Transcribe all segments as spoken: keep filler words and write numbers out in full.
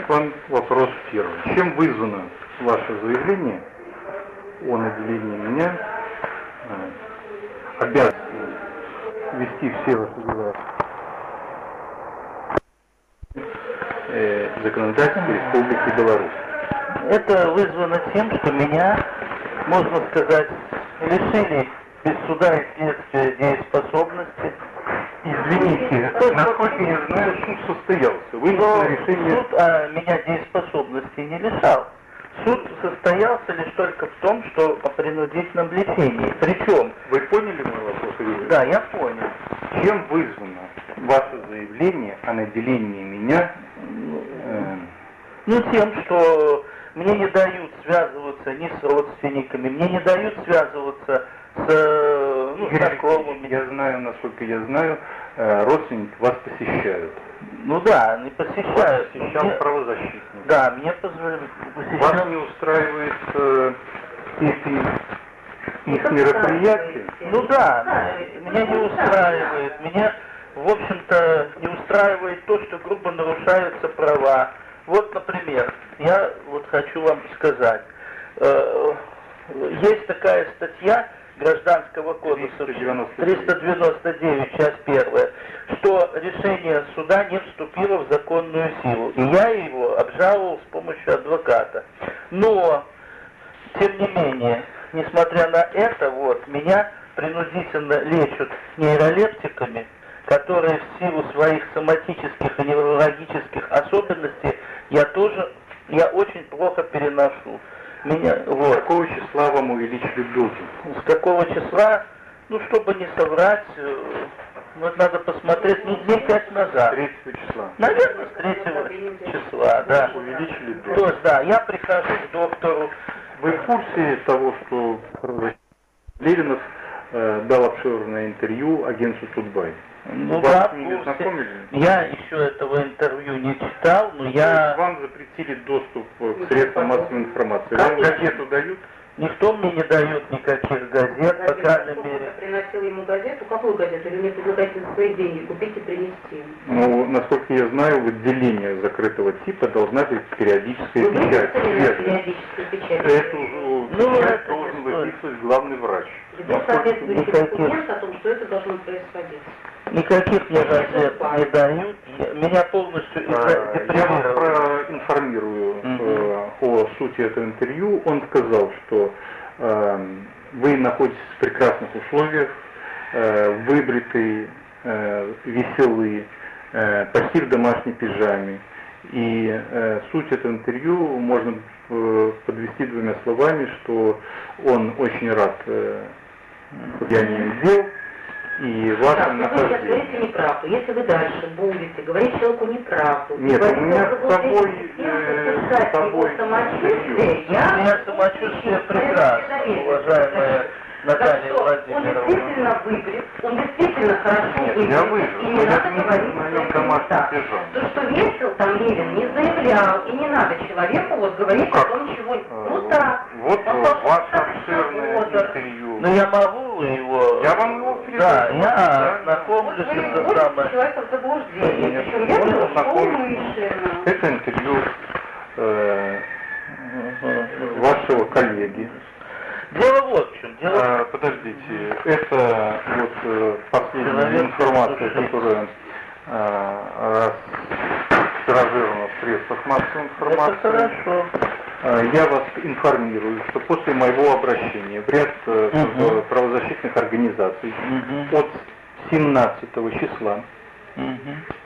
к вам вопрос первый. Чем вызвано ваше заявление о наделении меня э, обязанностью вести все ваши дела э, законодательства Республики Беларусь? Это вызвано тем, что меня, можно сказать, лишили без суда и следствия дееспособности. Извините, насколько я знаю, суд состоялся. Вы Но решение... суд а, меня дееспособности не лишал. Суд состоялся лишь только в том, что о принудительном лечении. Причем... Вы поняли мой вопрос? Или... Да, я понял. Чем вызвано ваше заявление о наделении меня? Э... Ну, тем, что мне не дают связываться ни с родственниками, мне не дают связываться с ну, знакомыми. Я знаю, насколько я знаю, родственники вас посещают. Ну да, они посещают. Вас посещал правозащитник. Да, мне позволили посещать. Вас не устраивает э, эти их мероприятия? Ну да, меня не устраивает. Меня, в общем-то, не устраивает то, что грубо нарушаются права. Вот, например, я вот хочу вам сказать, э, есть такая статья Гражданского кодекса триста девяносто девять, часть первая, что решение суда не вступило в законную силу. И я его обжаловал с помощью адвоката. Но, тем не менее, несмотря на это, вот, меня принудительно лечат нейролептиками, которые в силу своих соматических и неврологических особенностей я тоже, я очень плохо переношу. Меня, вот. С какого числа вам увеличили должность? С какого числа? Ну, чтобы не соврать, ну, надо посмотреть, ну, дней пять назад. третьего числа. Наверное, с третьего числа, да. Увеличили должность. То есть, да, я прихожу к доктору. Вы в курсе того, что Левинов э, дал обширное интервью агентству Тутбай? Ну Вас да, с ними знакомились? Я еще этого интервью не читал, но я... Вам запретили доступ к средствам массовой информации. Вам газету дают? Никто мне не дает никаких газет, по крайней мере. Приносил ему газету, какую газету? Или мне предлагаете за свои деньги купить и принести? Ну, насколько я знаю, в отделении закрытого типа должна быть периодическая Вы печать. периодическая печать? Эту ну, печать это должен выписывать главный врач. Ведут соответствующий документ о том, что это должно происходить. Никаких мне газет не дают, меня полностью депривировали. Я вас проинформирую uh-huh. э, о сути этого интервью. Он сказал, что э, вы находитесь в прекрасных условиях, э, выбритые, э, веселые, э, почти в домашней пижаме. И э, суть этого интервью можно э, подвести двумя словами, что он очень рад э, деяниям дел и вашим да, вы сейчас нахождением. говорите неправду. Если вы дальше будете говорить человеку неправду, нет, у меня с собой, э, с собой самочувствие, я... У меня самочувствие прекрасно, уважаемая Наталья Владимировна. Он действительно выбрит, он действительно хорошо Нет, выбрит. я выжил. И не Я надо не говорить, на что нем это домашний не так. пижам. То, что весил там Левин, не заявлял, и не надо человеку вот говорить как? о том, чего... А, ну так. Вот Он ваше просто обширное вот, интервью. Ну я могу его... Я вам его Да, передаю. я Вот знакомлюсь вы с вводите самое... человека в заблуждение. Нет, Причем я можно делаю знакомиться. умышленно. Это интервью э, вашего коллеги. Дело вот в чем. Дело... А, подождите, это вот э, последняя информация, которая э, тиражирована в средствах массовой информации. Это хорошо. Э, я вас информирую, что после моего обращения в ряд э, угу. правозащитных организаций угу. от семнадцатого числа угу.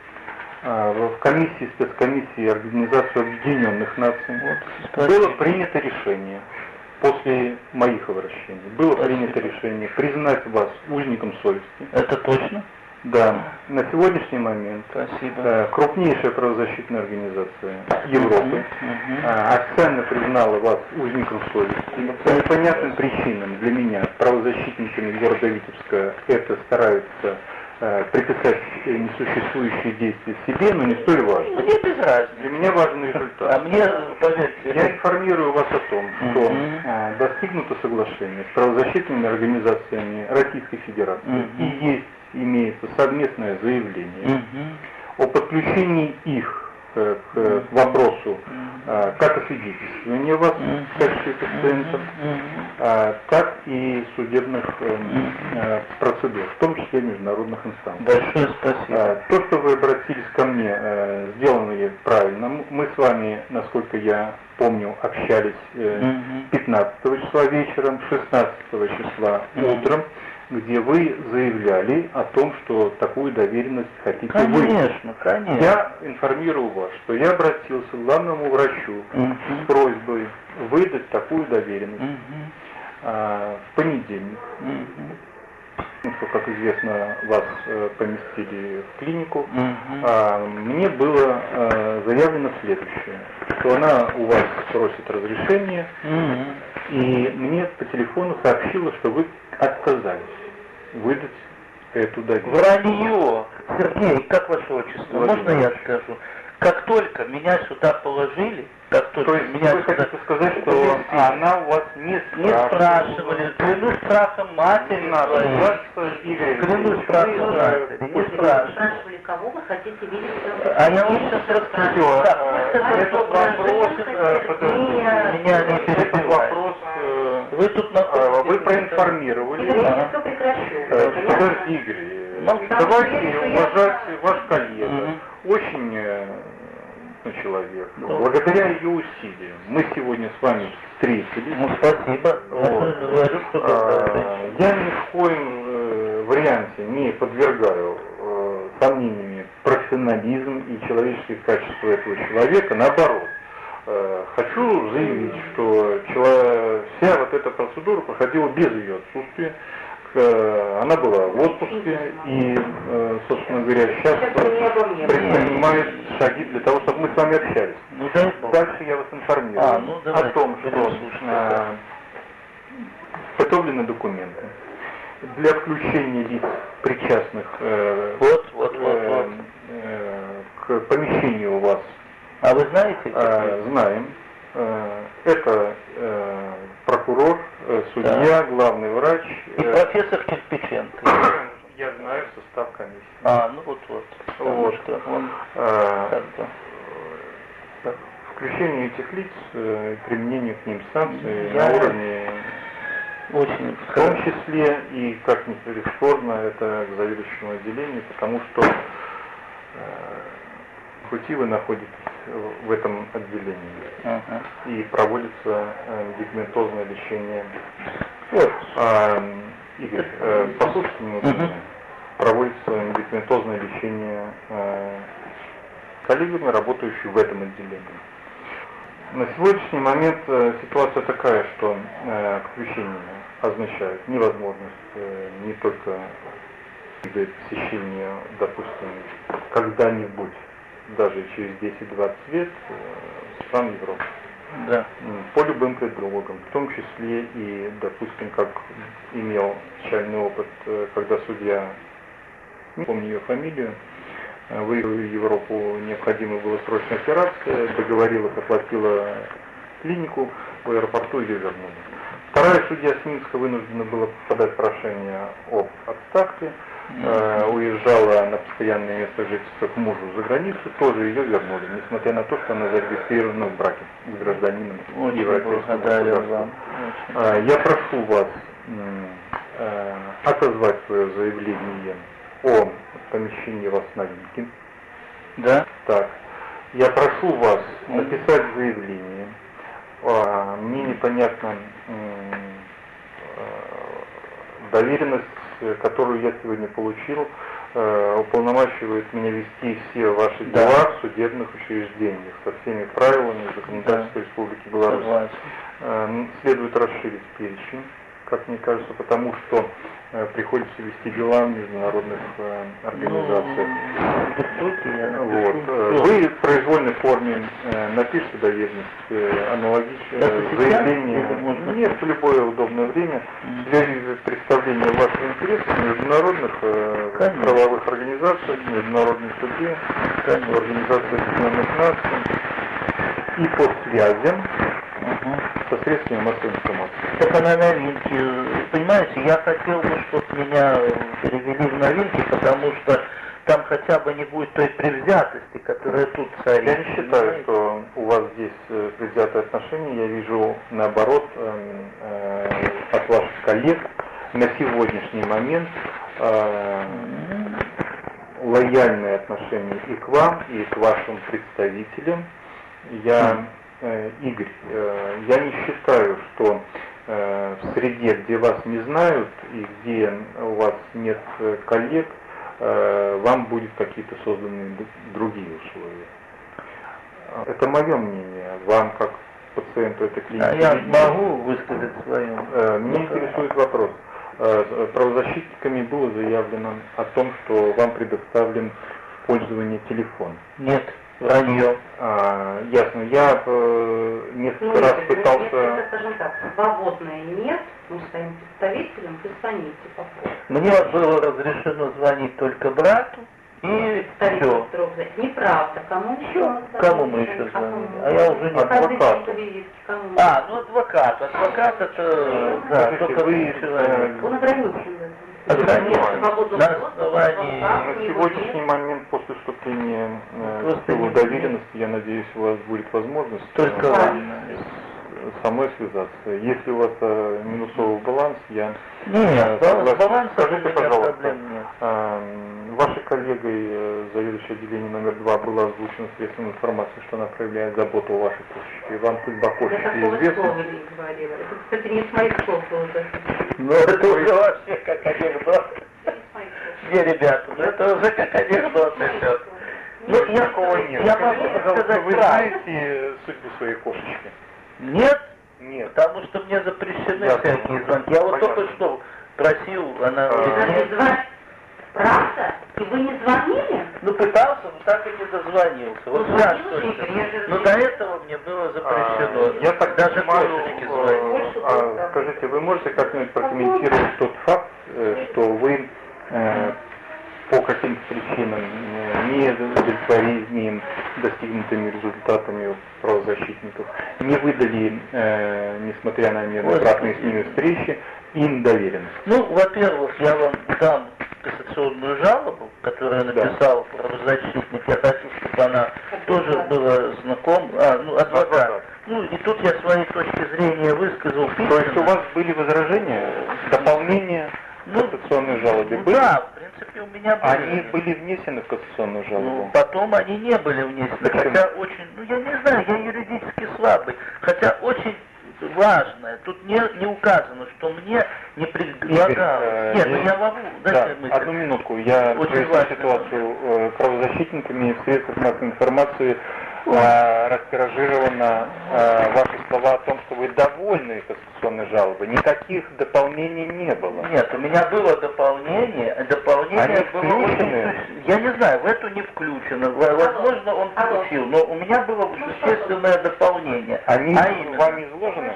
э, в комиссии, спецкомиссии Организации Объединенных Наций вот, было принято решение. После моих обращений было Спасибо. принято решение признать вас узником совести. Это точно? Да. На сегодняшний момент Спасибо. э, крупнейшая правозащитная организация Европы uh-huh. э, официально признала вас узником совести. По непонятным причинам для меня правозащитниками города Витебска это стараются э, приписать несуществующие действия себе, но не столь важно. Мне без разницы. Для меня важен результат. А мне, поверьте, Я информирую вас о том, что uh-huh. э, достигнуто соглашение с правозащитными организациями Российской Федерации uh-huh. и есть, имеется совместное заявление uh-huh. о подключении их к, к вопросу а, как освидетельствования вас в качестве пациента, а, так и судебных а, процедур, в том числе международных инстанций. Большое спасибо. А, то, что вы обратились ко мне, а, сделано правильно. Мы с вами, насколько я помню, общались э, пятнадцатого числа вечером, шестнадцатого числа утром, где вы заявляли о том, что такую доверенность хотите конечно, вы. Конечно, конечно. Я информирую вас, что я обратился к главному врачу угу. с просьбой выдать такую доверенность угу. а, в понедельник. Угу. Как известно, вас э, поместили в клинику. Угу. А, мне было э, заявлено следующее, что она у вас просит разрешения, угу. и мне по телефону сообщила, что вы отказались выдать эту доверенность. Вранье! Сергей, как ваше отчество? Владимир. Можно я скажу? Как только меня сюда положили, как только То есть меня вы сюда... хотите сказать, что она у вас не Не спрашивали, клянусь страхом матери своей. Игорь, Клянусь страхом матери, не спрашивали. Спрашивали, кого вы хотите видеть? А я вам сейчас расскажу. Так, этот вопрос, э, подождите, меня не этот перебивайте. вопрос, э, Вы тут э, находитесь... вы проинформировали. Игорь, я Ага. все прекращу. Э, Понятно? Подожди, Игорь, Молчу. давайте уважать ваш коллега. Мгм. Очень э, ну, человек. Да. Благодаря ее усилиям мы сегодня с вами встретились. Ну, спасибо. Вот. Я говорю, что А, я ни в коем э, варианте не подвергаю э, сомнениями профессионализм и человеческие качества этого человека, наоборот. Э, хочу заявить, что чело- вся вот эта процедура проходила без ее отсутствия. Э, она была в отпуске и, э, собственно говоря, сейчас предпринимает шаги для того, чтобы мы с вами общались. Ну, дай Бог. Дальше я вас информирую А, ну, о давайте, том, что слушайте. э, подготовлены документы для включения лиц, причастных э, Вот, вот, вот, э, вот. э, к помещению у вас. А вы знаете? Э, знаем. Э, это э, прокурор, э, судья, главный врач. И э, профессор Кирпиченко. Я знаю состав комиссии. А, ну вот, вот. Вот. Что он Э, как бы... Включение этих лиц, э, применение к ним санкций Я- на уровне, Очень в том числе и, как ни бесспорно, это к заведующему отделению, потому что э, пути вы находитесь в в этом отделении Ага. и проводится э, медикаментозное лечение. Вот, а, Игорь, э, послушайте минуту. Мгм. Проводится медикаментозное лечение э, коллегами, работающими в этом отделении. На сегодняшний момент э, ситуация такая, что э, включение означает невозможность э, не только посещения, допустим, когда-нибудь, даже через десять-двадцать лет, э, стран Европы. Да. М, По любым предлогам, в том числе и, допустим, как имел печальный опыт, э, когда судья, не помню ее фамилию, э, выехала в Европу, необходима была срочная операция, договорилась, оплатила клинику, в аэропорту ее вернули. Вторая судья с Минска вынуждена была подать прошение об отставке, э, уезжала на постоянное место жительства к мужу за границу, тоже ее вернули, несмотря на то, что она зарегистрирована в браке с гражданином Очень европейского благодарен государства. вам. Э, Я прошу вас м, э, отозвать свое заявление о помещении вас на Вики. Да? Так, я прошу вас написать заявление. А, Мне непонятно м, э, доверенность, э, которую я сегодня получил, э, уполномачивает меня вести все ваши Да. дела в судебных учреждениях со всеми правилами законодательства Да. Республики Беларусь. Согласен. Э, м, Следует расширить перечень, как мне кажется, потому что э, приходится вести дела в международных э, организациях. Ну, диктуйте, я Вот. напишу. э, Вы в произвольной форме э, напишите доверенность, э, аналогичное Это сейчас заявление. или можно? Нет, в любое удобное время Мгм. для представления ваших интересов в международных э, Конечно. правовых организациях, в международной суде, в Организации Объединенных Наций и по связям Ага. со средствами массовой информации. Так она новинки. Понимаете, я хотел бы, чтобы меня перевели в новинки, потому что там хотя бы не будет той предвзятости, которая тут царит. Я не считаю, что у вас здесь э, предвзятые отношения. Я вижу, наоборот, э, э, от ваших коллег на сегодняшний момент э, лояльные отношения и к вам, и к вашим представителям. Я, э, Игорь, э, я не считаю, что э, в среде, где вас не знают и где у вас нет э, коллег, э, вам будут какие-то созданы другие условия. Это мое мнение. Вам, как пациенту этой клиники... А я могу высказать свое? Э, меня интересует вопрос. Э, правозащитниками было заявлено о том, что вам предоставлен в пользование телефон. Нет, вранье. А, ясно. Я э, несколько Ну, раз нет, пытался... это, скажем так, свободное нет, мы своим представителям, вы звоните по поводу. Мне было разрешено звонить только брату, и все. Неправда, кому еще? Кому мы еще звонили? А я уже не адвокат. А, ну адвокат. Адвокат это, да, Скажите, только вы, вы человек. Он ограничен. Ограничен. На основании... На сегодняшний момент, после вступления э, в силу доверенности, я надеюсь, у вас будет возможность Только э, вам. со мной связаться. Если у вас э, минусовый баланс, я Нет, согласен. баланса у Скажите, меня пожалуйста, проблем нет. э, вашей коллегой, э, заведующей отделением номер два, было озвучено средством информации, что она проявляет заботу о вашей кошечке. Вам судьба Я кошечки такого известна? слова не говорила. Это, кстати, не с моих слов уже. Ну это уже вообще как анекдот. Не с моих слов. Не, ребята, ну это уже как анекдот идет. Ну, я, Такого нет. я Скажите, могу пожалуйста, сказать вы правду. знаете судьбу своей кошечки? Нет, Нет. потому что мне запрещены Ясно. всякие звонки. Я вот Понятно. только что просил, она... А. Подожди, звонить? Правда? И вы не звонили? Ну пытался, но так и не дозвонился. Вот Ну, жаль звонил же, только. я же- Но до этого мне было запрещено. А, я так даже понимаю, кошечки э, звонить. а, скажите, вы можете как-нибудь прокомментировать тот факт, э, что вы э, по каким-то причинам э, не удовлетворением достигнутыми результатами правозащитников не выдали, э, несмотря на неоднократные с ними встречи, им доверенность? Ну, во-первых, я вам дам кассационную жалобу, которую я написал правозащитник. Я хочу, чтобы она тоже была знаком, а, ну, адвокат. Адвокат. Ну, и тут я свои точки зрения высказал письменно. То есть у вас были возражения, дополнения Ну, в кассационной жалобе? Ну были? да, в принципе, у меня были. Они были внесены в кассационную жалобу? Ну, потом они не были внесены, Почему? хотя очень, ну я не знаю, я юридически слабый, хотя очень важное, тут не, не указано, что мне не предлагалось. э, Нет, ну не- я могу, Да, дайте мысль. одну минутку. Я Очень проясню важно. ситуацию. Э, Правозащитниками в средствах массовой информации э, растиражировано э, ваши слова о том, что вы довольны кассационной жалобой. Никаких дополнений не было. Нет, у меня было дополнение, а дополнение Они было включены? очень... Я не знаю, в эту не включено. В- Возможно, он Алло. включил, но у меня было существенное дополнение. Они а именно, вами изложены?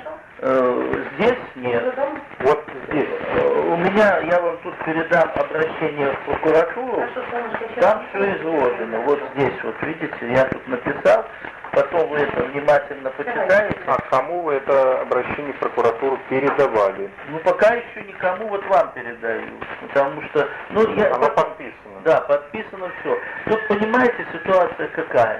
э, здесь нет. Вот здесь. Э, У меня, я вам тут передам обращение в прокуратуру, Хорошо, солнышко, сейчас там все изложено. Вот здесь, вот видите, я тут написал, потом вы это внимательно почитаете. А кому вы это обращение в прокуратуру передавали? Ну, пока еще никому, вот вам передаю, потому что, ну, я... Оно подписано. Да, подписано все. Тут, понимаете, ситуация какая?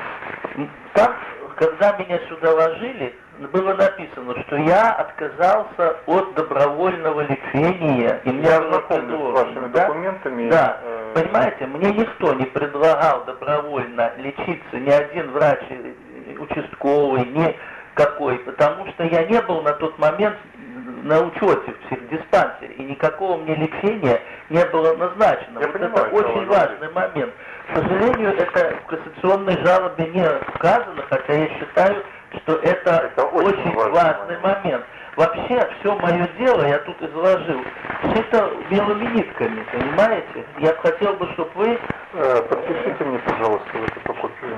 Там, когда меня сюда ложили, было написано, что я отказался от добровольного лечения, и мне Я было знаком с предложено, вашими да? документами. Да, э, понимаете, мне никто не предлагал добровольно лечиться, ни один врач э, участковый, ни какой, потому что я не был на тот момент на учете в психдиспансере, и никакого мне лечения не было назначено. Я вот понимаю, это что очень вы важный момент. К сожалению, это в кассационной жалобе не указано, хотя я считаю, что это, Это очень очень важный важный момент. Вообще, все мое дело я тут изложил. Все это белыми нитками, понимаете? Я хотел бы, чтобы вы... э, Подпишите мне, пожалуйста, вот эту копию.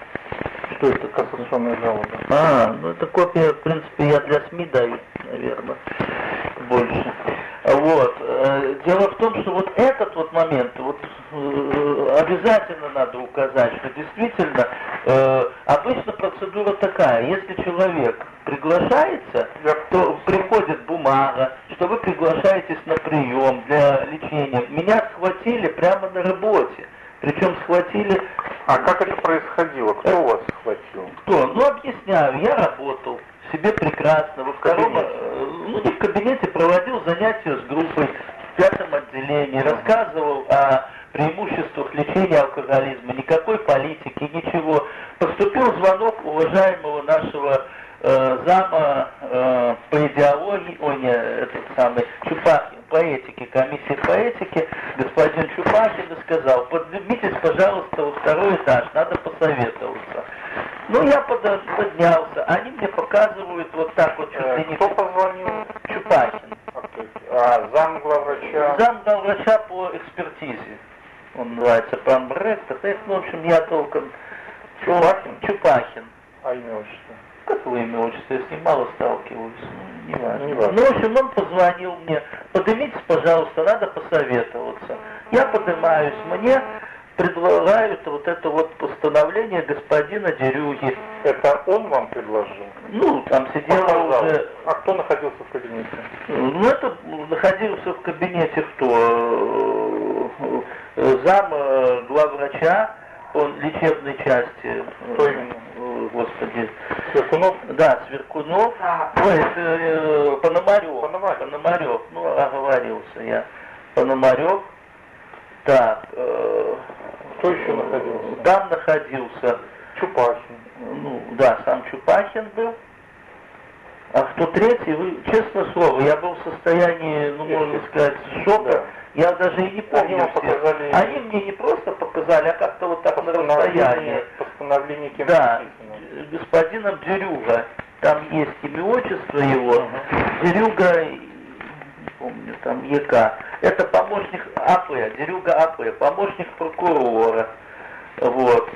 Что это? Кассационная жалоба. А, ну это копия, в принципе, я для СМИ даю, наверное, больше. Вот. Дело в том, что вот этот вот момент, вот обязательно надо указать, что действительно обычно процедура такая: если человек приглашается, то приходит бумага, что вы приглашаетесь на прием для лечения. Меня схватили прямо на работе. Причем схватили... А как это происходило? Кто э... вас схватил? Кто? Ну, объясняю. Я работал себе прекрасно. Во втором, ну, не в кабинете, проводил занятия с группой в пятом отделении, рассказывал о преимуществах лечения алкоголизма, никакой политики, ничего. Поступил звонок уважаемого нашего э, зама э, по идеологии, ой, не, этот самый, Чупахин, по этике, комиссии по этике, господин Чупахин, и сказал: поднимитесь, пожалуйста, во второй этаж, надо посоветоваться. Ну, я поднялся, они мне показывают вот так вот. Э, кто позвонил? Чупахин. А зам главврача? Зам главврача по экспертизе. Он называется панбрект, в общем, я толком... Чупахин? Чупахин. А имя отчество? Какое имя отчество? Я с ним мало сталкиваюсь. Ну, не важно. Не важно. Ну, в общем, он позвонил мне: поднимитесь, пожалуйста, надо посоветоваться. Я поднимаюсь, мне предлагают вот это вот постановление господина Дерюги. Это он вам предложил? Ну, там сидела Показал. уже... А кто находился в кабинете? Ну, это находился в кабинете кто? Зам главврача по лечебной части. Кто именно? Господи. Сверкунов? Да, Сверкунов. Да. Ой, это э, Пономарев. Пономарев. Пономарев. Ну, оговорился я. Пономарев. Так. Э, Кто еще находился? Там находился Чупахин. Ну, да, сам Чупахин был. А кто третий, вы, честное слово, я был в состоянии, ну, можно сказать, шока. Да. Я даже и не помню. Они, показали... Они мне не просто показали, а как-то вот так на расстоянии. Постановление кем да, написано? Господином Дерюга. Там есть имя, отчество его. Uh-huh. Дерюга, не помню, там ЕК. Это помощник АП, Дерюга АП, помощник прокурора. Вот.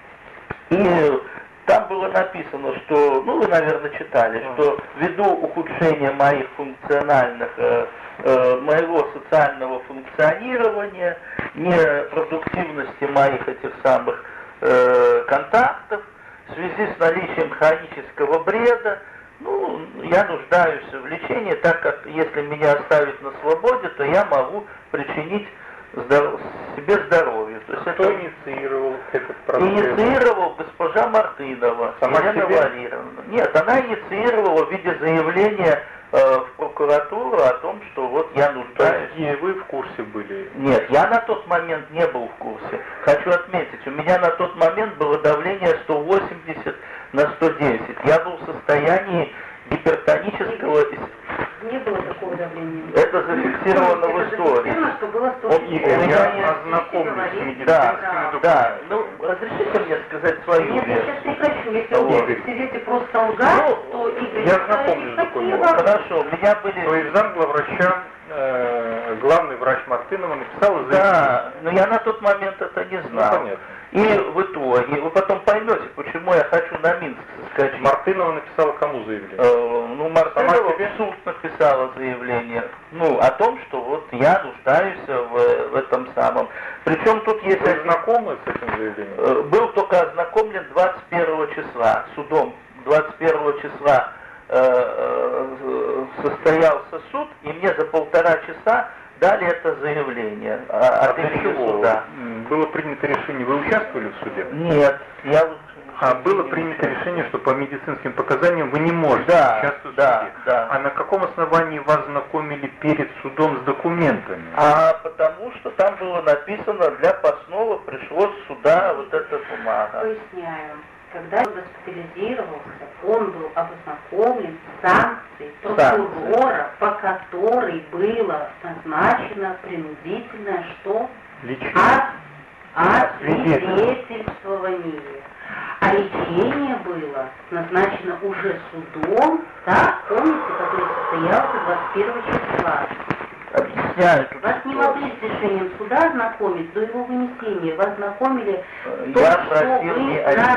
И там было написано, что, ну вы, наверное, читали, что ввиду ухудшения моих функциональных, э, э, моего социального функционирования, непродуктивности моих этих самых э, контактов, в связи с наличием хронического бреда, ну, я нуждаюсь в лечении, так как если меня оставить на свободе, то я могу причинить здоров... себе здоровье. То есть Кто это... инициировал этот процесс? Инициировал госпожа Мартынова, Сама Елена себе? Валерьевна. Нет, она инициировала в виде заявления э, в прокуратуру о том, что вот я нуждаюсь. То есть и вы в курсе были? Нет, я на тот момент не был в курсе. Хочу отметить, у меня на тот момент было давление сто восемьдесят на сто десять. Я был в состоянии гипертонического... Не было такого давления. Это зафиксировано в истории. Что было сто Он, Игорь, я ознакомлюсь с медицинскими да, документами. да, ну, разрешите мне сказать свою Нет, я версию? сейчас прекращу. Если Вот. вы сидите просто лгать, Ну, то, Игорь, я это знакомлюсь не с такие документами. вам- Хорошо, у меня были... То есть зам главврача, э, главный врач Мартынова написал заявление. Да, но я на тот момент это не знал. Ну, понятно. И в итоге, вы потом поймете, почему я хочу на Минск соскочить. Мартынова написала кому заявление? Э, ну, Мартынова Сама себе? в суд написала заявление, ну, о том, что вот я нуждаюсь в, в этом самом. Причем тут есть... Вы знакомы с этим заявлением? Э, был только ознакомлен двадцать первого числа, судом двадцать первого числа э, э, состоялся суд, и мне за полтора часа дали это заявление а, А от для имени чего? суда. Было принято решение, вы участвовали в суде? Нет, я... А было принято решение, что по медицинским показаниям вы не можете Да, участвовать да, в суде. да. А на каком основании вас знакомили перед судом с документами? А потому что там было написано, для Паснова пришлось сюда вот эта бумага. Поясняю. Когда он госпитализировался, он был ознакомлен с санкцией прокурора, по которой было назначено принудительное что? Лечение. От, освидетельствование. А лечение было назначено уже судом, так, помните, который состоялся двадцать первого числа. Объясняю. Вас не могли с решением суда ознакомить до его вынесения. Вас знакомили Я то, что просил вы не на...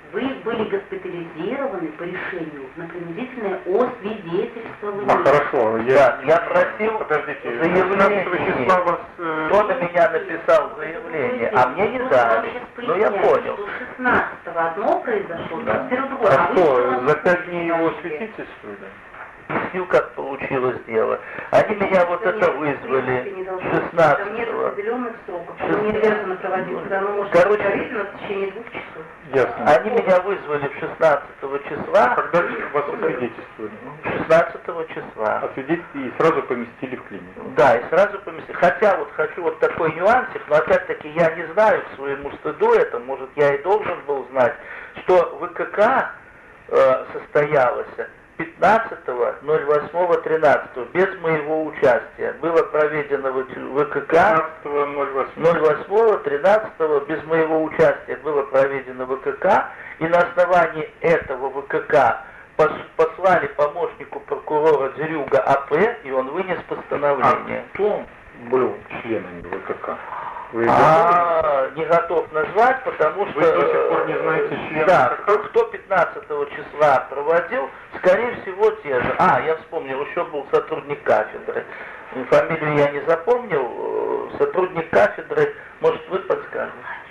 Вы были госпитализированы по решению на принудительное освидетельствование. А, хорошо, я... Да, я просил Подождите, заявление. числа вас... Э... Кто на меня написал заявление, а мне не дали. Ну я понял. шестнадцатого одно произошло, Да. двадцать первого другое. А вы что, что, за пять дней его свидетельствовали? Объясню, как получилось дело. Они меня вот это вызвали шестнадцатого. Нет определенных сроков. Оно не обязано проводиться, оно может Короче, быть в течение двух часов. Ясно. Они меня вызвали шестнадцатого числа. Когда вас освидетельствовали? шестнадцатого числа. Освидетельствовали и сразу поместили в клинику. Да, и сразу поместили. Хотя вот хочу вот такой нюансик, но опять-таки я не знаю к своему стыду это, может я и должен был знать, что ВКК э, состоялось пятнадцатого ноль восьмого тринадцатого без моего участия. Было проведено в ВКК пятнадцатого ноль восьмого тринадцатого без моего участия было проведено ВКК, и на основании этого ВКК послали помощнику прокурора Дзерюга АП, и он вынес постановление. А кто был членом ВКК? Вы А, не готов назвать, потому что... Вы до сих пор не знаете члена Да, ВКК? кто, кто пятнадцатого числа проводил, скорее всего те же. А, я вспомнил, еще был сотрудник кафедры. Фамилию я не запомнил. Сотрудник кафедры, может, вы подскажете?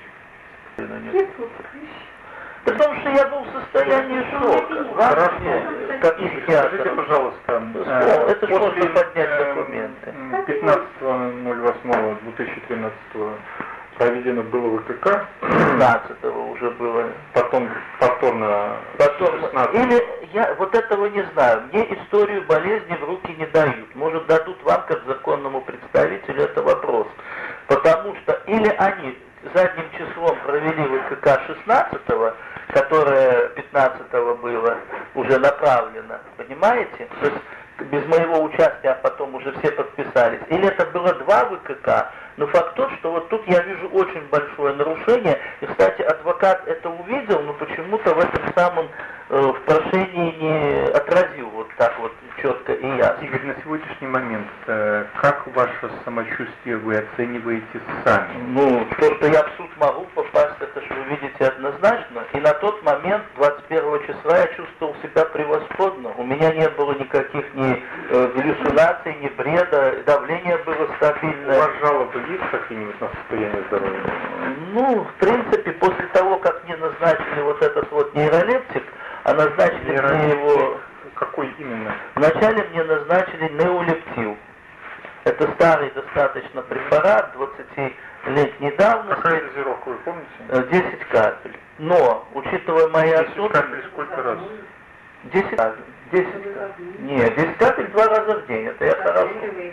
Потому что я был в состоянии шока. Вообще, как Скажите, психиатр. пожалуйста, Э, это ж после, можно поднять э, документы. пятнадцатого ноль восьмого две тысячи тринадцатого проведено было ВКК, пятнадцатого уже было. потом повторно Потом, шестнадцатого. или я вот этого не знаю. Мне историю болезни в руки не дают. Может, дадут вам, как законному представителю, это вопрос. Потому что или они задним числом провели ВКК шестнадцатого, которое пятнадцатого было уже направлено, понимаете? То есть без моего участия, а потом уже все подписались. Или это было два ВКК, но факт тот, что вот тут я вижу очень большое нарушение. И, кстати, адвокат это увидел, но почему-то в этом самом э, в прошении не отразил вот так вот четко и ясно. Игорь, на сегодняшний момент, э, как ваше самочувствие вы оцениваете сами? Ну, то, что я в суд могу попасть, это же вы видите однозначно. И на тот момент, двадцать первого числа, я чувствовал себя превосходно. У меня не было никаких ни э, галлюцинаций, ни бреда, давление было У стабильное. вас жалобы есть какие-нибудь на состояние здоровья? Ну, в принципе, после того, как мне назначили вот этот вот нейролептик, а назначили мне его... Какой именно? Вначале мне назначили неолептил. Это старый достаточно препарат, двадцатилетней давности. Какая дозировка, вы помните? десять капель. Но, учитывая мои десять особенности... капель сколько раз? десять капель. десять капель. Нет, десять капель два раза в день. Это я хорошо.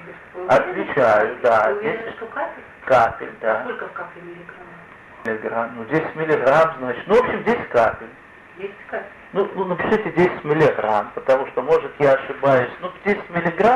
Отвечаю, да. десять капель, да. Сколько в капле миллиграмм? Миллиграмм. Ну, десять миллиграмм, значит. Ну, в общем, десять капель. десять капель. Ну, ну, напишите десять миллиграмм, потому что, может, я ошибаюсь. Ну, десять миллиграмм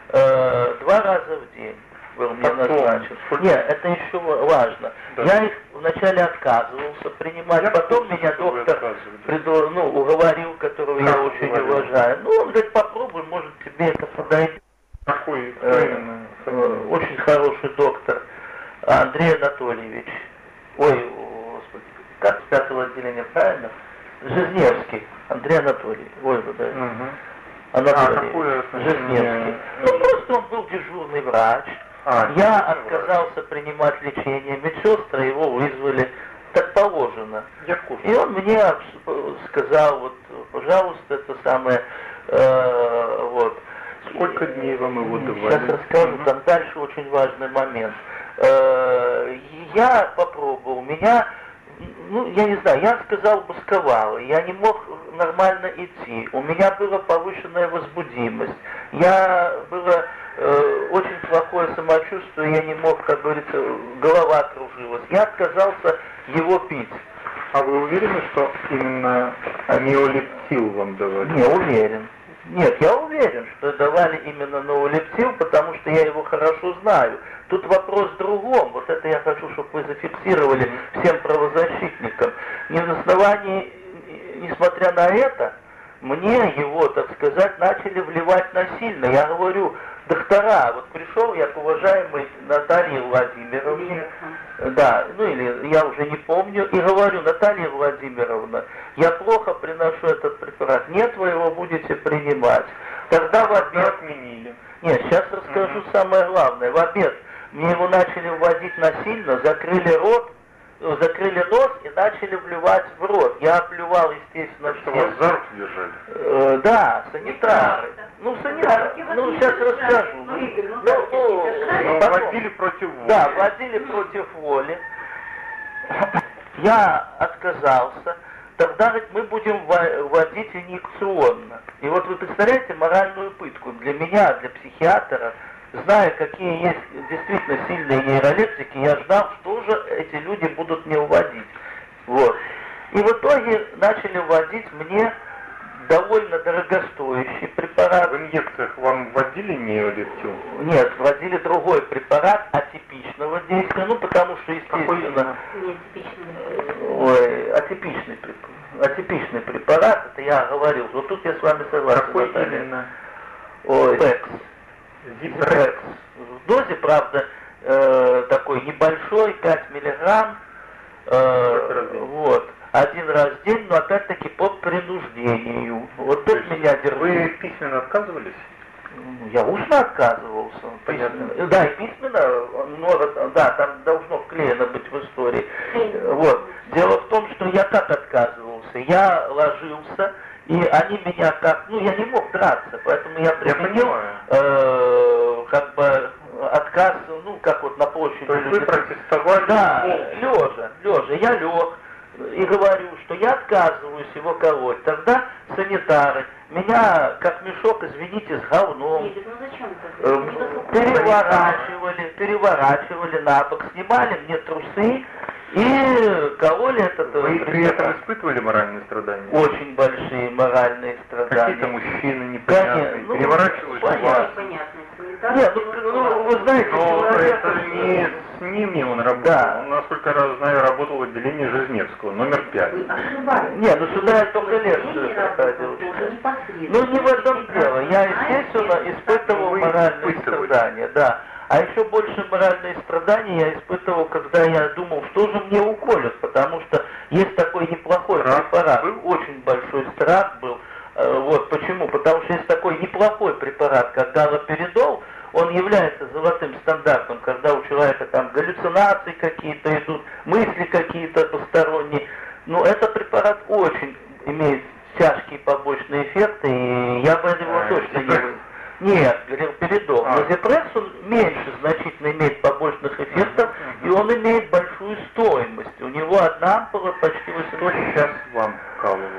э, два раза в день был мне Потом, назначен. сколько? Нет, это еще важно. Да. Я их вначале отказывался принимать, Я потом помню, меня что вы доктор отказывались. предо- ну, уговорил, которого Как я очень уговорил? уважаю. Ну, он говорит, попробуй, может, тебе это подойдет. Какой Э, именно? э, очень хороший доктор Андрей Анатольевич. Ой, господи, как с пятого отделения, правильно? Жизневский, Андрей Анатольевич. Ой, да. Мгм. Анатолий А какое отношение? Жизневский. Ну, просто он был дежурный врач. А, Я дежурный отказался принимать лечение. Медсестры его вызвали. Так положено. Я кушаю. И он мне сказал, вот, пожалуйста, это самое, э, вот. Сколько дней вам его давали? Сейчас расскажу, Мгм. там дальше очень важный момент. Э, Я попробовал, меня, ну, я не знаю, я сказал бы сковало, я не мог нормально идти, у меня была повышенная возбудимость, я было э, очень плохое самочувствие, я не мог, как говорится, голова кружилась, я отказался его пить. А вы уверены, что именно неолептил вам давали? Не уверен. Нет, я уверен, что давали именно неолептил, потому что я его хорошо знаю. Тут вопрос в другом. Вот это я хочу, чтобы вы зафиксировали всем правозащитникам. Не на основании, несмотря на это, мне его, так сказать, начали вливать насильно. Я говорю, доктора, вот пришел я к уважаемой Наталье Владимировне, да, ну или я уже не помню, и говорю, Наталья Владимировна, я плохо приношу этот препарат, нет, вы его будете принимать. Тогда в обед отменили. Нет, сейчас расскажу mm-hmm. самое главное. В обед мне его начали вводить насильно, закрыли рот, закрыли нос и начали вливать в рот. Я плювал, естественно, что вас за руки держали? Э, да, санитары. Ну, санитары. Ну, сейчас расскажу. Ну, ну, ну, потом. Вводили против воли. Да, вводили против воли. Я отказался. Тогда говорит, мы будем вводить инъекционно. И вот вы представляете моральную пытку для меня, для психиатра, зная, какие есть действительно сильные нейролептики, я ждал, что же эти люди будут мне вводить. Вот. И в итоге начали вводить мне довольно дорогостоящий препарат. В инъекциях вам вводили нейролептил? Нет, вводили другой препарат атипичного действия, ну потому что, естественно... Ой, атипичный препарат. Атипичный препарат, это я говорил. Вот тут я с вами согласен. Какой именно? Ой, Зипрекс. Зипрекс. В дозе, правда, э, такой небольшой, пять миллиграмм. Э, вот. Один раз в день, но опять-таки по принуждению. Вот тут меня держит. Вы письменно отказывались? Я устно отказывался. Понятно. Да, и письменно, но, да, там должно вклеено быть в истории. Вот. Дело в том, что я как отказывался. Я ложился, и они меня как, ну я не мог драться, поэтому я применил э, как бы отказ, ну как вот на площади. То есть вы протестовали? Да, лежа, лежа. Я лег и говорю, что я отказываюсь его колоть. Тогда санитары меня, как мешок, извините, с говном, Игорь, ну зачем так? переворачивали, переворачивали на бок, снимали мне трусы и кололи этот... Вы при этом испытывали моральные страдания? Очень большие моральные страдания. Какие-то мужчины непонятные, ну, переворачивали вас. Нет, ну, ну, вы знаете, но человек... это не с ними он работал. Да. Он, насколько я знаю, работал в отделении Жизневского, номер пять. Вы ошибаетесь. Не, ну сюда я только лекцию проходил. Ну не в этом дело. Я, естественно, испытывал Вы моральные испытывали. страдания, да. А еще больше моральные страдания я испытывал, когда я думал, что же мне уколют, потому что есть такой неплохой Страх препарат. был? Очень большой страх был. Вот почему? Потому что есть такой неплохой препарат, как галоперидол, он является золотым стандартом, когда у человека там галлюцинации какие-то идут, мысли какие-то посторонние. Но этот препарат очень имеет тяжкие побочные эффекты, и я бы его а, точно не вы. Нет, галоперидол. А. Но Зипрекс он меньше значительно имеет побочных эффектов, и он имеет большую стоимость. У него одна ампула почти восемьсот. Сейчас вам вкалывают.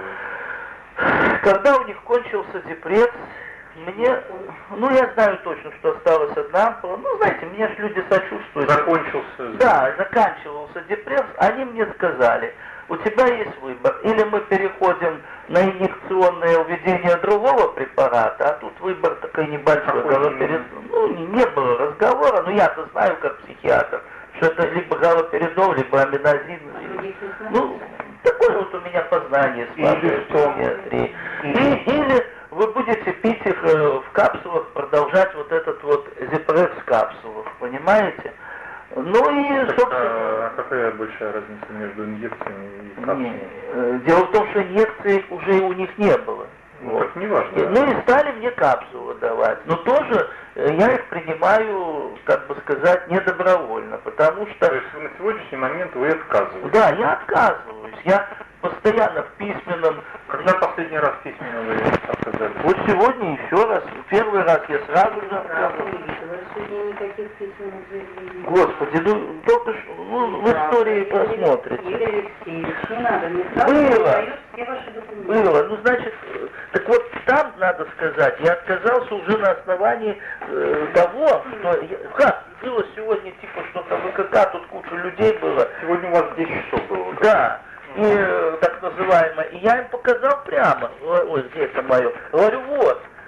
Когда у них кончился Зипрекс, мне, ну я знаю точно, что осталась одна ампула, ну знаете, меня же люди сочувствуют. Закончился. Да, заканчивался Зипрекс, они мне сказали, у тебя есть выбор, или мы переходим на инъекционное введение другого препарата, а тут выбор такой небольшой. Галоперидол. Ну, не, не было разговора, но я-то знаю как психиатр, что это либо галоперидол, либо аминозин. Ну, такое вот у меня познание слабое в психиатрии. И, или вы будете пить их э, в капсулах, продолжать вот этот вот Зипрекс в капсулах, понимаете? Ну и, так, собственно... А какая большая разница между инъекциями и капсулами? э, Дело в том, что инъекций уже у них не было. Ну, Вот. так не важно. И, ну и стали мне капсулы давать. Но тоже э, я их принимаю, как бы сказать, недобровольно, потому что... То есть на сегодняшний момент вы отказываетесь? Да, я отказываюсь. Я постоянно в письменном... Когда последний раз письменно вы отказались? Вот сегодня еще раз. Первый раз я сразу же отказываюсь. Сегодня никаких письменных заявлений. Господи, ну только что, ну, в истории посмотрите. Игорь Алексеевич, не надо, мне сразу Было. дают все ваши документы. Было, ну значит, э, так вот там, надо сказать, я отказался уже на основании э, того, что, я, как, было сегодня типа что-то ВКК, тут куча людей было. Сегодня у вас десять часов было. Да, и э, так называемое, и я им показал прямо, ой, ой, где это мое, говорю, вот,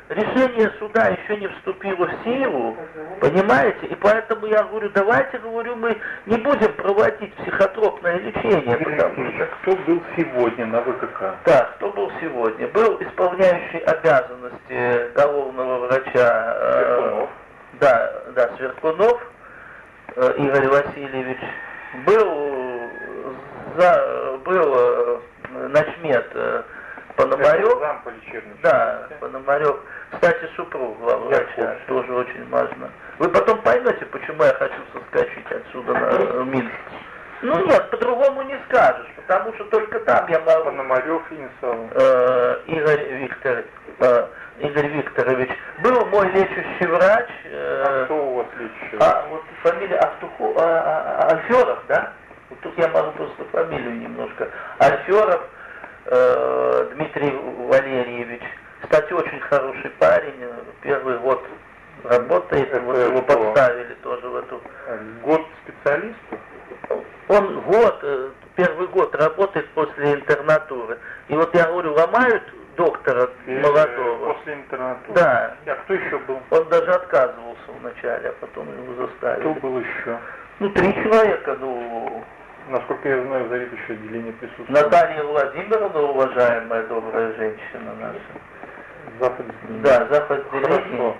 решение суда еще не вступило в силу, понимаете? И поэтому я говорю, давайте, говорю, мы не будем проводить психотропное лечение. Потому что... Кто был сегодня на ВКК? Так, кто был сегодня? Был исполняющий обязанности головного врача э, да, да, Сверкунов э, Игорь Васильевич. Был, за, был э, начмед э, Пономарев. Да, Пономарев. Кстати, супруг главврача, тоже очень важно. Вы потом поймете, почему я хочу соскочить отсюда на Минск. Ну нет, по-другому не скажешь, потому что только там я могу... Пономарев Инсал. Э, Игорь Виктор, э, Игорь Викторович. Был мой лечащий врач. Э, а кто у вас лечащий? А вот фамилия Автуху, а, а, Альферов, да? Вот тут я могу просто фамилию немножко. Альферов э, Дмитрий Валерьевич. Кстати, очень хороший парень. Первый год работает. Это вот его кто? Подставили тоже в эту... Год специалисту? Он год, первый год работает после интернатуры. И вот я говорю, ломают доктора и молодого. После интернатуры? Да. А кто еще был? Он даже отказывался вначале, а потом его заставили. Кто был еще? Ну, три человека, ну... Насколько я знаю, в заведующее отделение присутствует. Наталья Владимировна, уважаемая добрая женщина наша. Запад. Да, Запад Хорошо.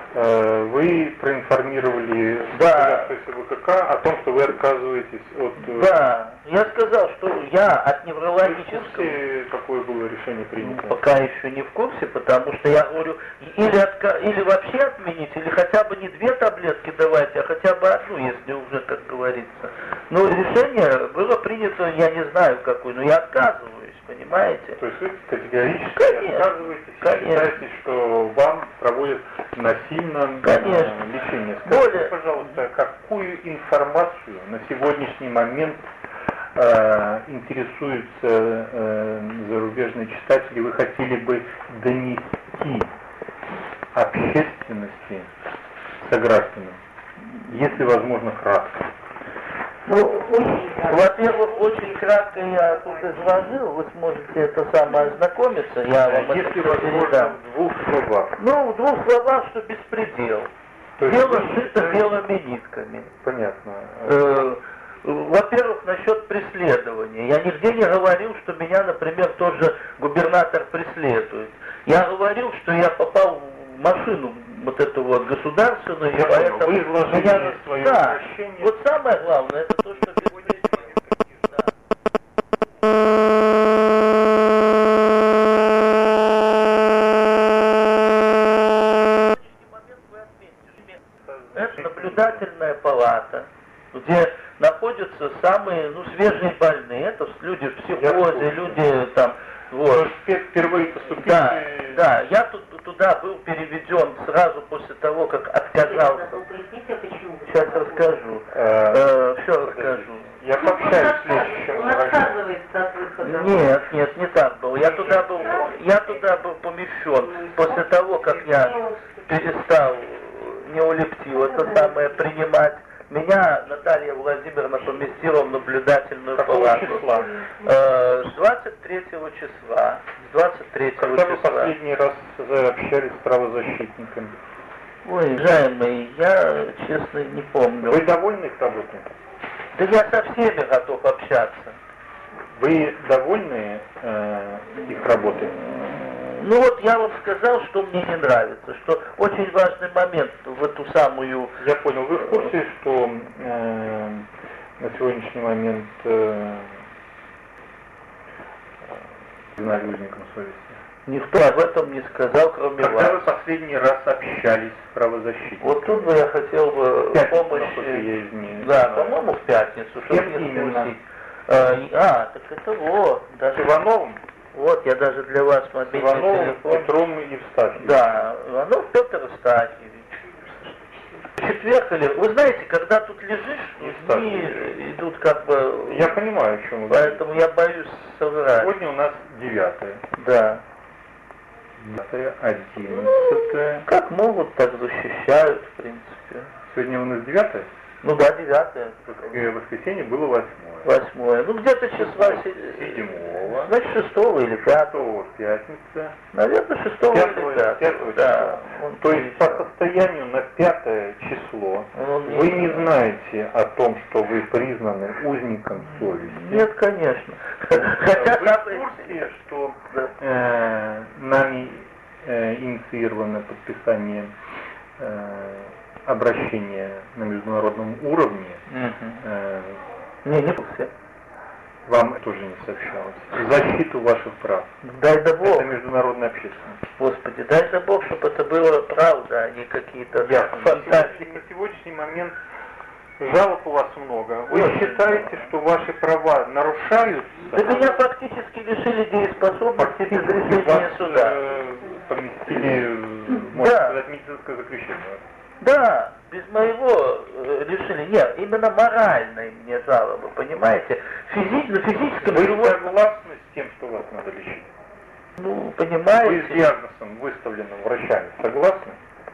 Вы проинформировали да. ВКК о том, что вы отказываетесь от... Да, я сказал, что я от неврологического... Вы в курсе, какое было решение принято? Ну, пока еще не в курсе, потому что я говорю, или, отка... или вообще отменить, или хотя бы не две таблетки давайте, а хотя бы одну, если уже, как говорится. Но решение было принято, я не знаю какое, но я отказываюсь, понимаете? То есть вы категорически конечно, отказываетесь и конечно. считаете, что вам проводят насильно конечно. лечение. Скажите, Более... пожалуйста, какую информацию на сегодняшний момент э, интересуются э, зарубежные читатели, вы хотели бы донести общественности, согражданам, если возможно, кратко? Ну, во-первых, очень кратко я тут изложил, вы сможете это самое ознакомиться, я вам если это возможно, передам. в двух словах. Ну, в двух словах, что беспредел. То есть Дело вы шито считаете... белыми нитками. Понятно. Э, во-первых, насчет преследования. Я нигде не говорил, что меня, например, тот же губернатор преследует. Я говорил, что я попал в машину вот эту вот государственную, и поэтому... Вы изложили меня... свое да. обращение. Вот самое главное, это то, что беспредел. Да. Это наблюдательная палата, где находятся самые, ну, свежие больные. Это люди в психозе, люди там, вот. Впервые поступили... Да, да, я тут, туда был переведен сразу после того, как отказался. Сейчас расскажу. Э, все расскажу. Я пообщаюсь с следующим Он отказывается от выхода. Нет, нет, не так было. Я туда был, я туда был помещен после того, как я перестал неолептил, это самое, принимать. Меня Наталья Владимировна поместила в наблюдательную палату. Числа? Э, с двадцать третьего числа. С двадцать третьего Когда числа. вы последний раз общались с правозащитниками? Ой, уважаемый, я, честно, не помню. Вы довольны их работой? Да я со всеми готов общаться. Вы довольны э, их работой? Ну вот я вам сказал, что мне не нравится, что очень важный момент в эту самую... Я понял. Вы в курсе, что э, на сегодняшний момент э, журналистникам совести? Никто об этом не сказал, кроме Когда вас. вы последний раз общались с правозащитниками? Вот тут бы я хотел бы помощи... Да, по-моему, в пятницу, чтобы не спросить. А, так это вот. Даже Ивановым? Вот, я даже для вас мобильный Ивановым, телефон. Петром и Евстафьевичем. Да, Иванов Петр Евстафьевич. Четверг или... Вы знаете, когда тут лежишь, дни идут как бы... Я понимаю, о чем вы Поэтому я боюсь соврать. Сегодня у нас девятое. Да. девятое, одиннадцатое. Как могут, так защищают, в принципе. Сегодня у нас девятое? Ну да, девятое. В воскресенье было восьмое. Восьмое. Ну где-то числа Седьмого. Значит, шестого или пятого. Пятница. Наверное, шестого Пятого, или пятого. пятого Да. числа. Он То есть по состоянию на пятое число Он не вы не знаете о том, что вы признаны узником совести. Нет, конечно. Хотя Вы в курсе, что э, нами э, инициировано подписание э, обращения на международном уровне? Э, Не, не все. Вам тоже не сообщалось. Защиту ваших прав. Дай да Бог. Это международная общественность. Господи, дай да Бог, чтобы это было правда, а не какие-то Ясно. фантазии. На сегодняшний момент жалоб у вас много. Вы Очень считаете, что ваши права нарушаются? Да меня фактически лишили дееспособности без Фактически решения вас суда. э, поместили, можно Да. сказать, медицинское заключение. Да, без моего э, решили. Нет, именно моральные мне жалобы, понимаете? Физи... На физическом Вы живот... согласны с тем, что вас надо лечить? Ну, Вы с понимаете? диагнозом, выставленным врачами, согласны?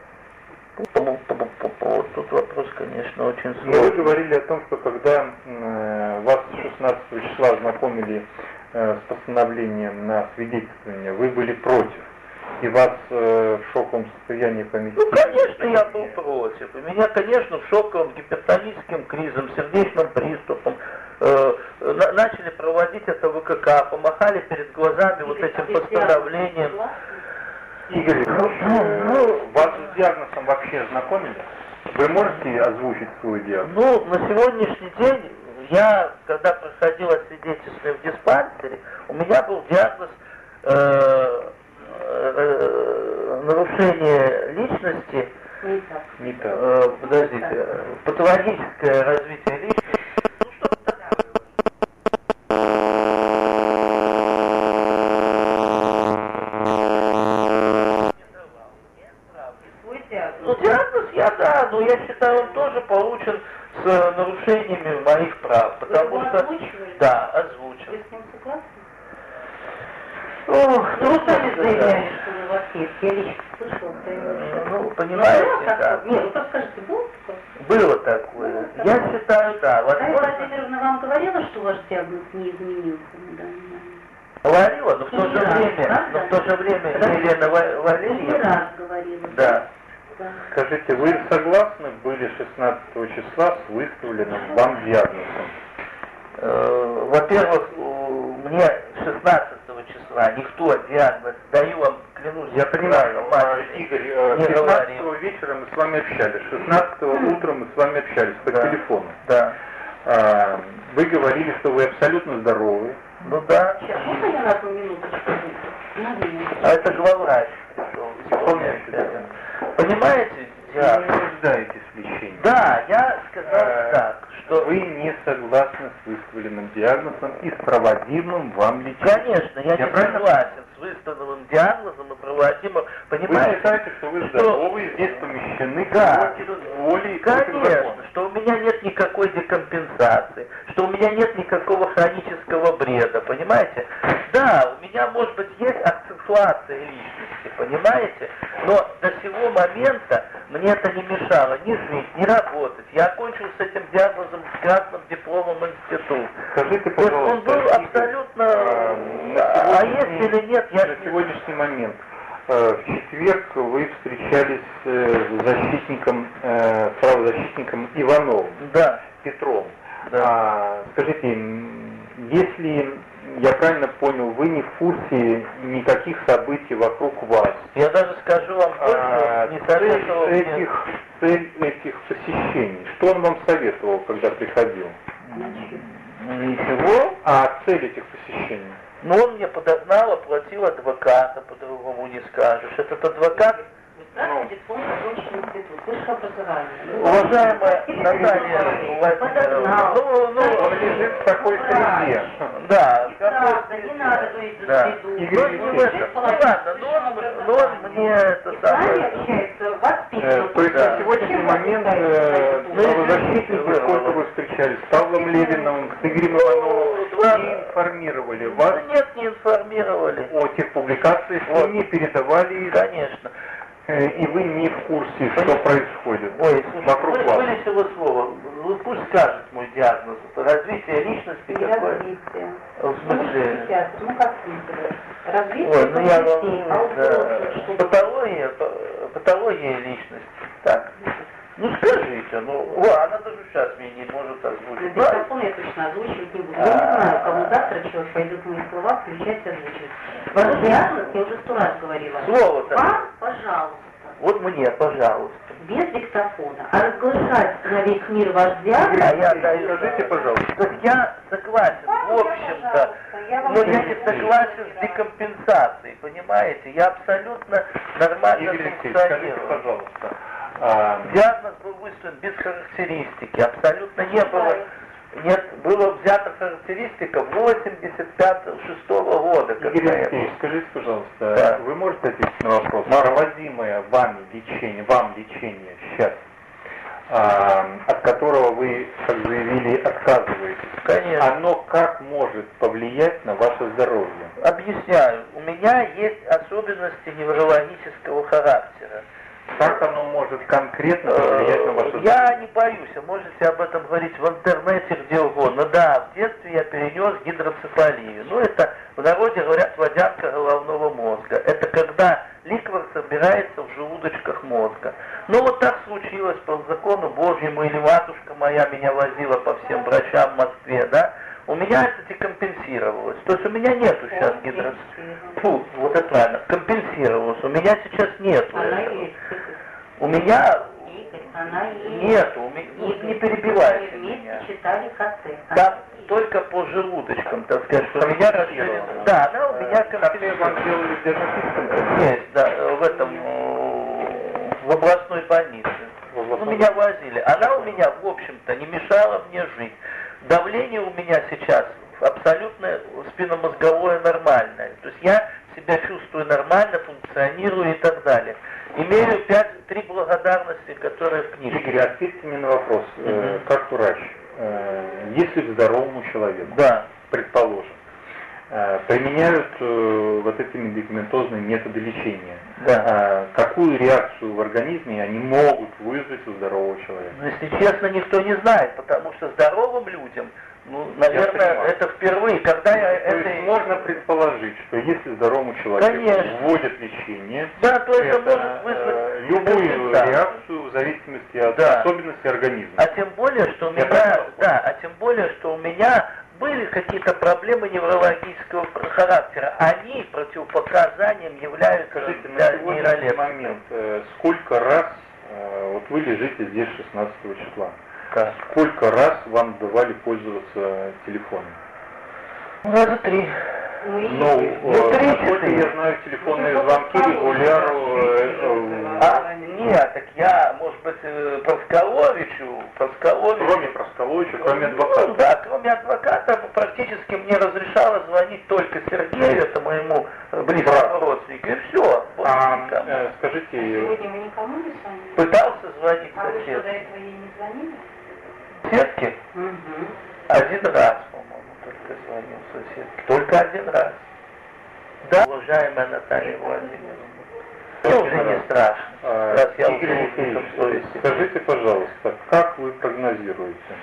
Вот тут вопрос, конечно, очень Но вы сложный. говорили о том, что когда э, вас шестнадцатого числа ознакомили э, с постановлением на свидетельствование, вы были против. И вас э, в шоковом состоянии поместили. Ну, конечно, я был против. И меня, конечно, в шоковом гипертоническим кризом, сердечным приступом э, на- начали проводить это ВКК, помахали перед глазами вот этим постановлением. Игорь, э, Ну, вас с диагнозом вообще знакомили? Вы можете озвучить свой диагноз? Ну, на сегодняшний день, я, когда проходил освидетельствование в диспансере, у меня был диагноз э, э, нарушение личности, Не так. Не так. э, подождите, патологическое развитие личности. Ну, что тогда Свой диагноз. Ну, диагноз я, да, но я считаю, он тоже получен с э, нарушениями моих прав, потому его что... озвучивали? Да, озвучил. Вы с ним согласны? Ох, Ну, вы сами да. заявляете, что у вас есть. Я лично слышала. Э, Ну, Ну, понимаете, было да. такое? Нет, вы просто скажите, было такое? Было такое. Я считаю, да. Дарья Возможно, Владимировна вам говорила, что ваш диагноз не изменился на данный момент? говорила, но в то же Не раз, время, правда? но в то же время Елена Ва- Не Валерьевна, раз говорила. да, Да. Скажите, вы согласны были шестнадцатого числа с выставленным вам диагнозом? э, во-первых, у- мне шестнадцатого числа никто диагноз, даю вам, клянусь, Я понимаю, мать, э, Игорь, э, не пятнадцатого говорил. вечера мы с вами общались, шестнадцатого утром мы с вами общались по Да. телефону. Да. А, Вы говорили, что вы абсолютно здоровы. Ну да. Сейчас, можно я на одну минуточку? На минуточку. А это главврач пришел. Исполняющий обязанности. Понимаете, Вы диагноз? не нуждаетесь в лечении. Да, я сказал Э, так, что... Вы не согласны с выставленным диагнозом и с проводимым вам лечением. Конечно, я, Я не правильно согласен с выставленным диагнозом и проводимым, Вы понимаете? считаете, что вы что- здоровы, здесь помещены Да. против воли и против Конечно, закона. что у меня нет никакой декомпенсации, что у меня нет никакого хронического бреда, понимаете? Да, у меня, может быть, есть акцентуация личности, понимаете? Но до сего момента мне это не мешало ни жить, ни работать. Я окончил с этим диагнозом с красным дипломом институт. Скажите, То есть пожалуйста, он был Игорь, абсолютно... э, на А сегодняшний- если или нет, я... на сегодняшний момент э, в четверг вы встречались э, с защитником, э, с правозащитником Ивановым, Да, Петром. да. А, скажите, м, если я правильно понял, вы не в курсе никаких событий вокруг вас. Я даже скажу вам А, больше, не цель советовал мне... этих, цель этих посещений, что он вам советовал, когда приходил? Ничего. А цель этих посещений? Но он мне подогнал, оплатил адвоката, по-другому не скажешь. Этот адвокат, Красный диплом закончил институт. Высшее образование. уважаемая Наталья Владимировна, ну, ну, Он лежит в такой среде. да, Правда, не надо говорить за да. среду. Ну, не в этом. Ну, ладно, но он, но он мне это И с нами самое... общается Э, воспитанно. То есть на сегодняшний момент э, правозащитники, сколько вы встречались с Павлом Левиным, с Игорем Ивановым, два- не информировали вас Ну, нет, не информировали. о тех публикациях, что Вот. не передавали их. Конечно. Э, И вы не в курсе, что происходит Ой, слушай, вокруг вы, вас. вылечило слово. Вы пусть скажет мой диагноз. Развитие личности И какое? развитие. В Ну, смысле? психиатр, ну как смысле? Развитие Ой, ну я детей, волнуюсь, а у да. взрослых что? Патология, п- патология личности. Так. Ну скажите, ну, о, она даже сейчас мне не может На озвучить. диктофон я точно озвучивать не буду. Я не знаю, кому завтра человек пойдет мои слова включать и озвучивать. Ваш диагноз я уже сто раз говорила. Слово-то. Вам, пожалуйста, Вот мне, пожалуйста. без диктофона, а разглашать на весь мир ваш диагноз. А я даю. Скажите, пожалуйста. Так я согласен, в общем-то, но я не согласен с декомпенсацией, понимаете? Я абсолютно нормально Игорь Алексеевич, скажите, функционирую. пожалуйста. а, Диагноз был выставлен без характеристики, абсолютно не было. Нет, было взята характеристика восемьдесят шестого года. Игорь когда я Алексеевич, был. скажите, пожалуйста, Да. вы можете ответить на вопрос? Проводимое вами лечение, вам лечение сейчас, а, от которого вы, как заявили, отказываетесь, Конечно. оно как может повлиять на ваше здоровье? Объясняю. У меня есть особенности неврологического характера. Как оно может конкретно повлиять на ваше здоровье? Я не боюсь, а можете об этом говорить в интернете, где угодно. Да, в детстве я перенес гидроцефалию. Ну, это в народе говорят водянка головного мозга. Это когда ликвор собирается в желудочках мозга. Ну, вот так случилось по закону Божьему, или матушка моя меня возила по всем врачам в Москве, да? У меня это декомпенсировалось. То есть у меня нету сейчас гидроцефалии. Фу, вот это правильно, компенсировалось. У меня сейчас нету Она этого. есть. У меня Игорь, она есть. нету, у меня, ну, не перебивайте Мы меня. вместе читали КТ. Там только по желудочкам, так сказать, что у меня расширено. Да, она у меня Как вам компенсировалась. делали в диагностическом? Есть, да, в этом, э, в областной больнице. В областном. Ну, меня возили. Она у меня, в общем-то, не мешала мне жить. Давление у меня сейчас абсолютно спинномозговое нормальное. То есть я себя чувствую нормально, функционирую и так далее. Имею пять, три благодарности, которые в книжке. Игорь, ответьте мне на вопрос. Э, Как врач, э, если здоровому человеку, Да. предположим, э, применяют э, вот эти медикаментозные методы лечения, Да. э, какую реакцию в организме они могут вызвать у здорового человека? Но, если честно, никто не знает, потому что здоровым людям, ну, наверное, понимаю. это впервые, когда я То это... есть можно предположить, что если здоровому человеку Конечно. вводят лечение, Да, то это, это может вызвать э, любую компенсацию. реакцию в зависимости от Да. особенностей организма. А тем более, что у Я меня, правильно да, а тем более, что у меня были какие-то проблемы неврологического характера. Они противопоказанием являются Скажите, на для сегодняшний нейролептики. момент, э, сколько раз, э, вот вы лежите здесь шестнадцатого числа, Да. сколько раз вам давали пользоваться телефоном? Раза три. Ну, и Ну, Игорь, ну, э, три, насколько четыре. я знаю, телефонные Ну, звонки ну, регулярно... э, э, А, нет, так я, может быть, э, Просколовичу, Просколовичу... Кроме Просколовича, кроме Ну, адвоката. да, кроме адвоката, практически мне разрешало звонить только Сергею, это моему э, близкому родственнику, и все. А, э, скажите, Сегодня вы никому не звонили? Пытался звонить А вы что, до соседке. этого ей не звонили? Соседке Угу. один раз, по-моему, только звонил соседке. Только один раз. Да, уважаемая Наталья Владимировна. Мне уже не страшно, а, раз я Игорь уже Алексеевич, в совести. скажите, пожалуйста, как вы прогнозируете,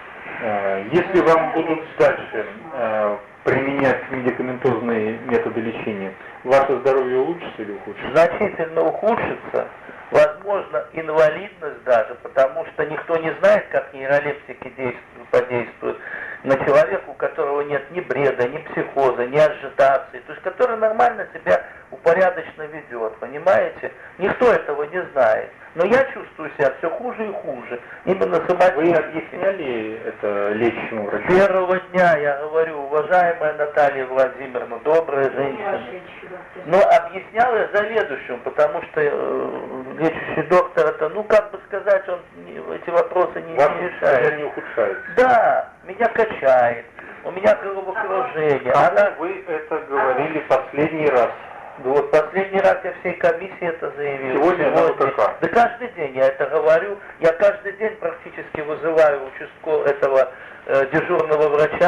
э, если вам будут дальше э, применять медикаментозные методы лечения, ваше здоровье улучшится или ухудшится? Значительно ухудшится, возможно, инвалидность даже, потому что никто не знает, как нейролептики действуют, подействуют на человека, у которого нет ни бреда, ни психоза, ни ажитации, то есть который нормально себя упорядоченно ведет, понимаете? Никто этого не знает. Но я чувствую себя все хуже и хуже. Именно Вы соматически. объясняли это лечащему врачу? Первого дня я говорю, уважаемая Наталья Владимировна, добрая женщина. Но объяснял я заведующему, потому что э, лечащий доктор это, ну как бы сказать, он не, эти вопросы не, Ваше не состояние решает. не ухудшается. Да, меня качает, у меня головокружение. Кому Она, вы это говорили последний раз? вот последний раз я всей комиссии это заявил. Сегодня на ВКК. Да каждый день я это говорю. Я каждый день практически вызываю участкового этого э, дежурного врача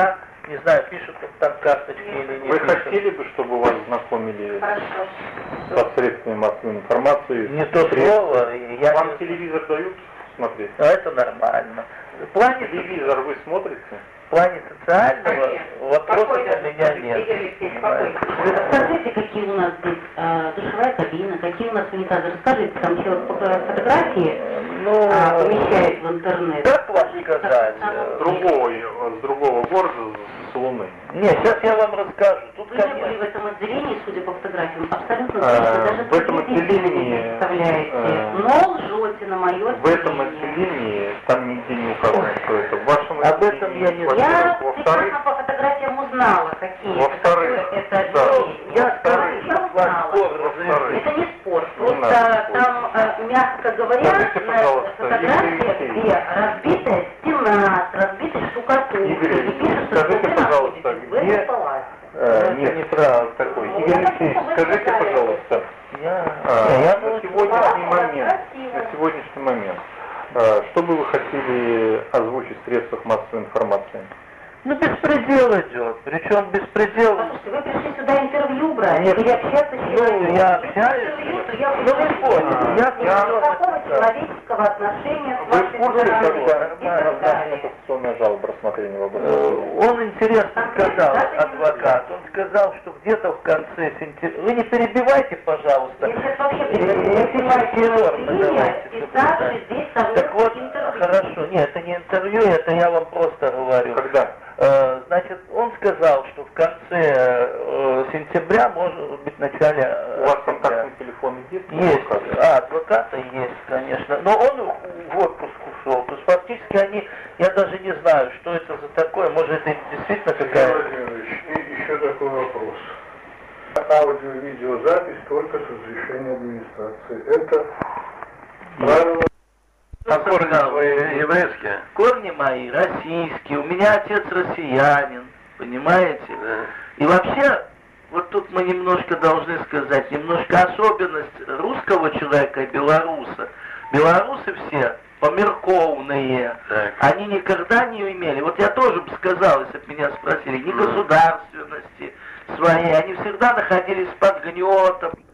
Не знаю, пишут там карточки или не Вы пишут. хотели бы, чтобы вас знакомили Хорошо. со средствами массовой информации? Не то слово, я Вам не... телевизор дают смотреть? Ну, это нормально. В плане, Телевизор вы смотрите? в плане социального вопроса для меня нет. Понимаете? Расскажите, какие у нас здесь э, душевая кабина, какие у нас унитазы. Расскажите, там человек фотографии Ну, а, помещает в интернет. как вам сказать? С другого, с другого города, с Луны. Нет, сейчас я вам расскажу. Тут, Вы же были конечно... в этом отделении, судя по фотографиям, абсолютно А, точно, даже в этом приблизительно отделении, не представляете. а, Но лжете на мое В этом отделение. отделении там нигде не указано, что это. В вашем Об этом я не во-первых. Я Во-вторых, прекрасно по фотографиям узнала, какие Во-вторых, какое это да. отделение. Я Во-вторых, скажу, я что ваш узнала. спор Во-вторых. разрешить. Это не спор, Не просто надо там, э, мягко говоря, Скажите, на пожалуйста, фотографиях, Игорь где разбитая стена с разбитой штукатуркой, Игорь и Алексеевич, пишется, скажите, что вы пожалуйста, находитесь в где- этой палате. э, нет, не сразу такой. Ну, Игорь я Алексеевич, хочу, чтобы вы скажите, сказали. пожалуйста, Я... а, Не, я на был- сегодняшний Палата момент, красивая. на сегодняшний момент, а, что бы вы хотели озвучить в средствах массовой информации? Ну, беспредел идет. Причем беспредел... Послушайте, вы пришли сюда интервью брать Нет. или общаться с Ну, человеком? я Если общаюсь. интервью, то я Ну, вы поняли. Я Никакого человеческого отношения с Вы вашей в курсе стороны того, и так назначена далее. кассационная жалоба рассмотрения Э, вопроса? Он интересно сказал, адвокат, он сказал, что где-то в конце сентября... Вы не перебивайте, пожалуйста. Я сейчас вообще Э, предпринимаю норма, давайте, писавший здесь Так совместных вот, интервью. хорошо, нет, это не интервью, это я вам просто говорю. Когда? Э, Значит, он сказал, что в конце э, сентября, может быть, в начале э, У вас октября. контактный телефон есть? Есть, а, адвоката есть, конечно, но он в отпуск ушел, то есть фактически они, я даже не знаю, что это за такое, может это действительно Сергей какая... Владимирович, и еще такой вопрос. Аудио-видеозапись только с разрешения администрации. Это правило. А корни свои еврейские? Корни мои российские, у меня отец россиянин, понимаете? И вообще, вот тут мы немножко должны сказать, немножко особенность русского человека и белоруса. Белорусы все померковные, они никогда не имели, вот я тоже бы сказал, если бы меня спросили, ни государственности своей, они всегда находились под гнетом.